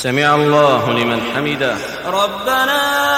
سمع الله لمن حمده. ربنا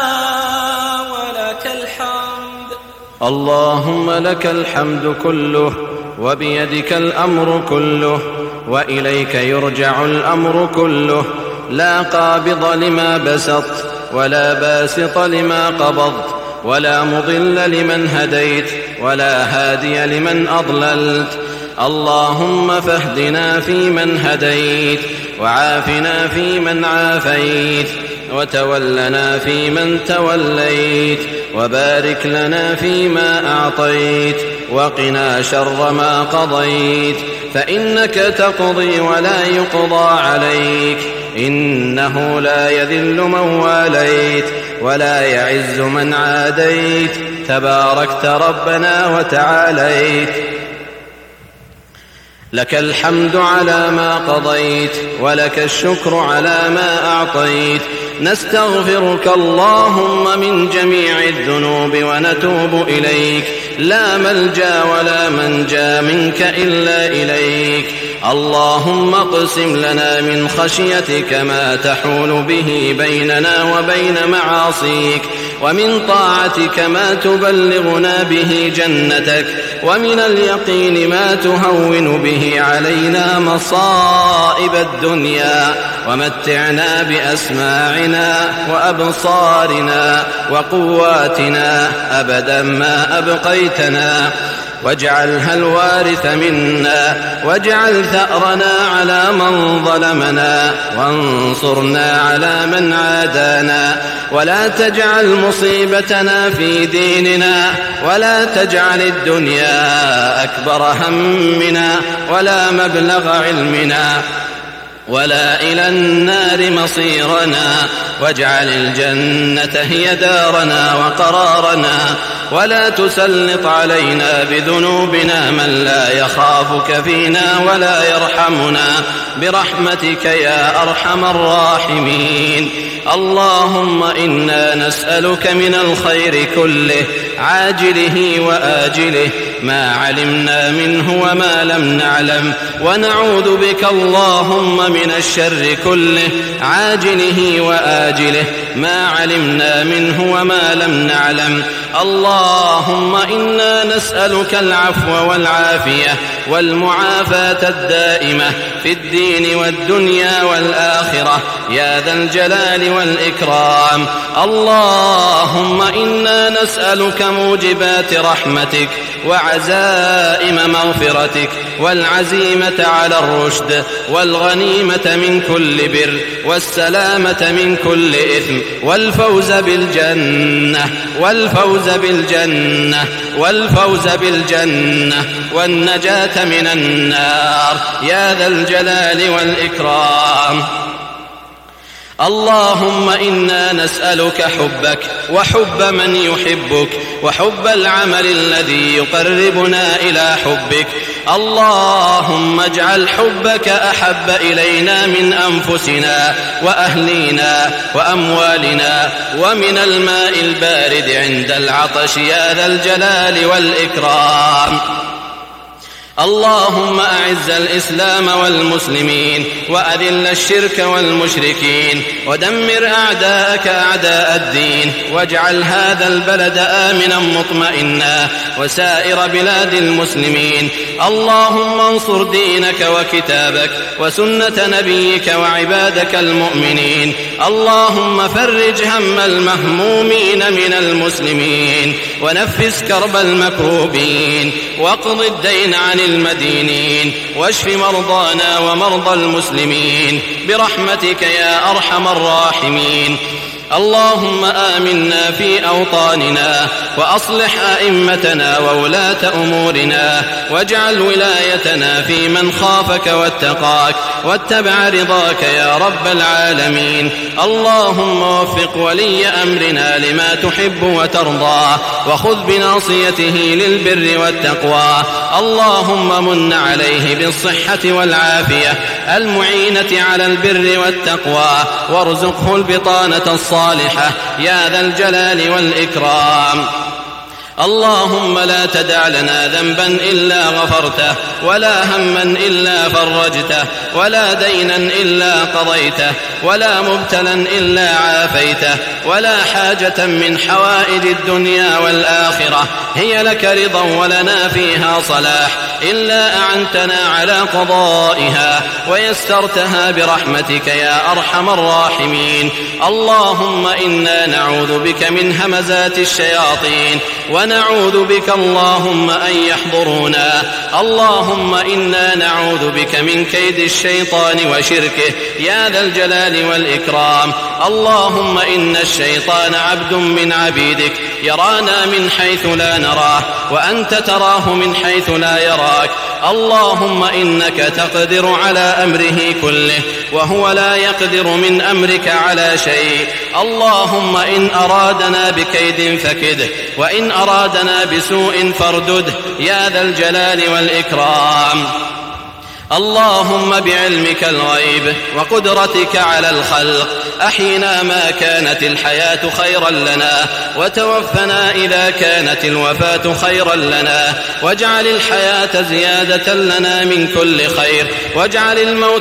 ولك الحمد. اللهم لك الحمد كله، وبيدك الأمر كله، وإليك يرجع الأمر كله، لا قابض لما بسطت ولا باسط لما قبضت، ولا مضل لمن هديت ولا هادي لمن أضللت. اللهم فاهدنا فيمن هديت، وعافنا فيمن عافيت، وتولنا فيمن توليت، وبارك لنا فيما أعطيت، وقنا شر ما قضيت، فإنك تقضي ولا يقضى عليك، إنه لا يذل من واليت ولا يعز من عاديت، تباركت ربنا وتعاليت. لك الحمد على ما قضيت، ولك الشكر على ما أعطيت. نستغفرك اللهم من جميع الذنوب ونتوب إليك، لا ملجأ ولا منجا منك إلا إليك. اللهم اقسم لنا من خشيتك ما تحول به بيننا وبين معاصيك، ومن طاعتك ما تبلغنا به جنتك، ومن اليقين ما تهون به علينا مصائب الدنيا، ومتعنا بأسماعنا وأبصارنا وقواتنا أبدا ما أبقيتنا، واجعلها الوارث منا، واجعل ثأرنا على من ظلمنا، وانصرنا على من عادانا، ولا تجعل مصيبتنا في ديننا، ولا تجعل الدنيا أكبر همنا ولا مبلغ علمنا، ولا إلى النار مصيرنا، واجعل الجنة هي دارنا وقرارنا، ولا تسلط علينا بذنوبنا من لا يخافك فينا ولا يرحمنا، برحمتك يا أرحم الراحمين. اللهم إنا نسألك من الخير كله عاجله وآجله، ما علمنا منه وما لم نعلم، ونعوذ بك اللهم من الشر كله عاجله وآجله، ما علمنا منه وما لم نعلم. اللهم إنا نسألك العفو والعافية والمعافاة الدائمة في الدين والدنيا والآخرة يا ذا الجلال والإكرام. اللهم إنا نسألك موجبات رحمتك وعزائم مغفرتك، والعزيمة على الرشد، والغنيمة من كل بر، والسلامة من كل إثم، والفوز بالجنة، والفوز بالجنة، والفوز بالجنة، والنجاة من النار يا ذا الجلال والإكرام. اللهم إنا نسألك حبك وحب من يحبك، وحب العمل الذي يقربنا إلى حبك. اللهم اجعل حبك أحب إلينا من أنفسنا وأهلينا وأموالنا ومن الماء البارد عند العطش يا ذا الجلال والإكرام. اللهم أعز الإسلام والمسلمين، وأذل الشرك والمشركين، ودمر أعداءك أعداء الدين، واجعل هذا البلد آمنا مطمئنا وسائر بلاد المسلمين. اللهم انصر دينك وكتابك وسنة نبيك وعبادك المؤمنين. اللهم فرج هم المهمومين من المسلمين، ونفس كرب المكروبين، واقض الدين عن المدينين، واشف مرضانا ومرضى المسلمين برحمتك يا أرحم الراحمين. اللهم آمنا في أوطاننا، وأصلح أئمتنا وولاة أمورنا، واجعل ولايتنا في من خافك واتقاك واتبع رضاك يا رب العالمين. اللهم وفق ولي أمرنا لما تحب وترضى، وخذ بناصيته للبر والتقوى. اللهم من عليه بالصحة والعافية المعينة على البر والتقوى، وارزقه البطانة الصالحة يا ذا الجلال والإكرام. اللهم لا تدع لنا ذنبا إلا غفرته، ولا هما إلا فرجته، ولا دينا إلا قضيته، ولا مبتلا إلا عافيته، ولا حاجة من حوائج الدنيا والآخرة هي لك رضا ولنا فيها صلاح إلا أعنتنا على قضائها ويسرتها برحمتك يا أرحم الراحمين. اللهم إنا نعوذ بك من همزات الشياطين، ونعوذ بك اللهم أن يحضرونا. اللهم إنا نعوذ بك من كيد الشيطان وشركه يا ذا الجلال والإكرام. اللهم إن الشيطان عبد من عبيدك يرانا من حيث لا نراه، وأنت تراه من حيث لا يراك. اللهم إنك تقدر على أمره كله، وهو لا يقدر من أمرك على شيء. اللهم إن أرادنا بكيد فكده، وإن أرادنا بسوء فاردده يا ذا الجلال والإكرام. اللهم بعلمك الغيب وقدرتك على الخلق أحينا ما كانت الحياة خيرا لنا، وتوفنا إذا كانت الوفاة خيرا لنا، واجعل الحياة زيادة لنا من كل خير، واجعل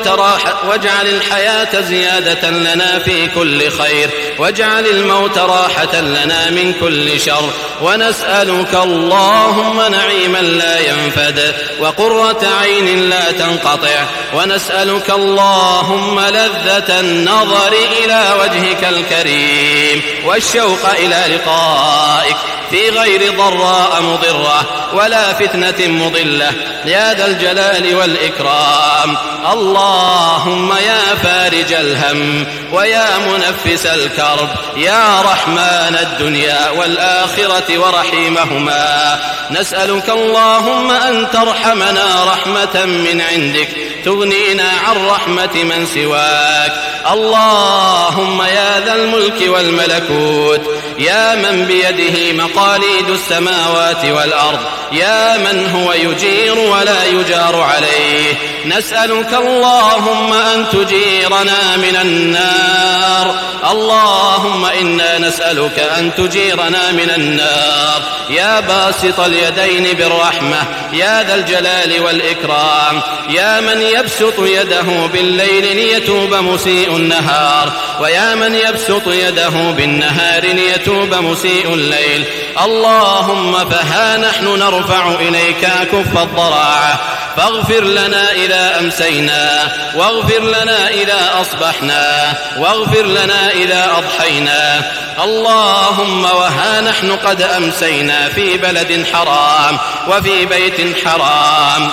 الحياة زيادة لنا في كل خير، واجعل الموت راحة لنا من كل شر. ونسألك اللهم نعيما لا ينفد، وقرة عين لا تنقطع، ونسألك اللهم لذة النظر إلى وجهك الكريم، والشوق إلى لقائك في غير ضراء مضرة ولا فتنة مضلة يا ذا الجلال والإكرام. اللهم يا فارج الهم ويا منفس الكرب يا رحمن الدنيا والآخرة ورحيمهما، نسألك اللهم أن ترحمنا رحمة من عندك تغنينا عن رحمة من سواك. اللهم يا ذا الملك والملكوت، يا من بيده مقاليد السماوات والأرض، يا من هو يجير ولا يجار عليه، نسألك اللهم أن تجيرنا من النار. اللهم إنا نسألك أن تجيرنا من النار يا باسط اليدين بالرحمة يا ذا الجلال والإكرام، يا من يبسط يده بالليل ليتوب مسيء النهار، ويا من يبسط يده بالنهار ليتوب مسيء الليل. اللهم فها نحن نرفع إليك كف الضراعة، فاغفر لنا إذا أمسينا، واغفر لنا إذا أصبحنا، واغفر لنا إذا أضحينا. اللهم وها نحن قد أمسينا في بلد حرام، وفي بيت حرام،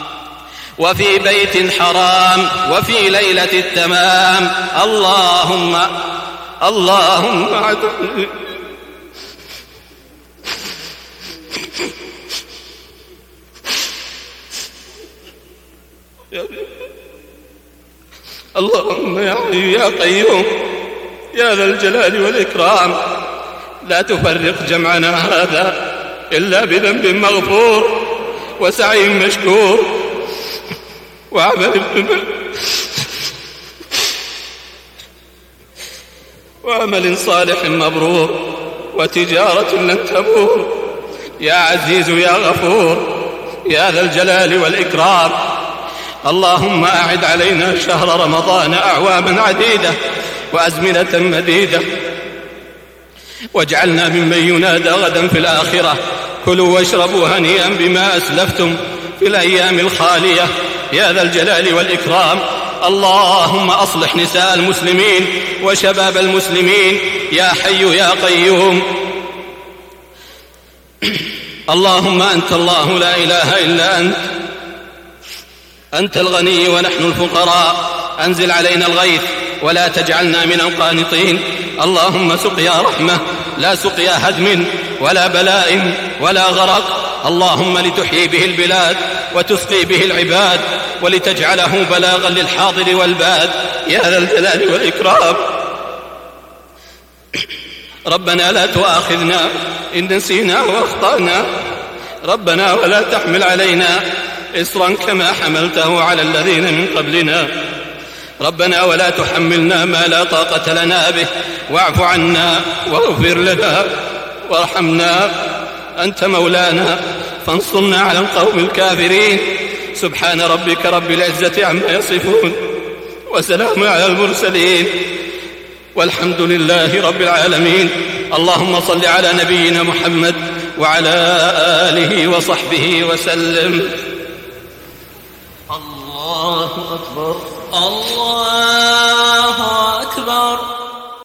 وفي بيت حرام، وفي ليلة التمام. اللهم اللهم يا حي يا قيوم يا ذا الجلال والإكرام، لا تفرق جمعنا هذا إلا بذنب مغفور، وسعي مشكور، وعمل صالح مبرور، وتجارة لن تبور. يا عزيز يا غفور يا ذا الجلال والإكرام. اللهم أعد علينا شهر رمضان أعواما عديدة وأزمنة مديدة، واجعلنا ممن ينادى غدا في الآخرة كلوا واشربوا هنيئا بما أسلفتم في الأيام الخالية يا ذا الجلال والإكرام. اللهم أصلح نساء المسلمين وشباب المسلمين يا حي يا قيوم. اللهم أنت الله لا إله إلا أنت، أنت الغني ونحن الفقراء، أنزل علينا الغيث ولا تجعلنا من القانطين. اللهم سقيا رحمة لا سقيا هدم ولا بلاء ولا غرق. اللهم لتحيي به البلاد وتسقي به العباد، ولتجعله بلاغا للحاضر والباد يا ذا الجلال والإكرام. ربنا لا تؤاخذنا إن نسينا وأخطأنا، ربنا ولا تحمل علينا إصرا كما حملته على الذين من قبلنا، ربنا ولا تحملنا ما لا طاقة لنا به، واعف عنا واغفر لنا وارحمنا أنت مولانا فانصرنا على القوم الكافرين. سبحان ربك رب العزة عما يصفون وسلام على المرسلين والحمد لله رب العالمين. اللهم صل على نبينا محمد وعلى آله وصحبه وسلم. الله أكبر. الله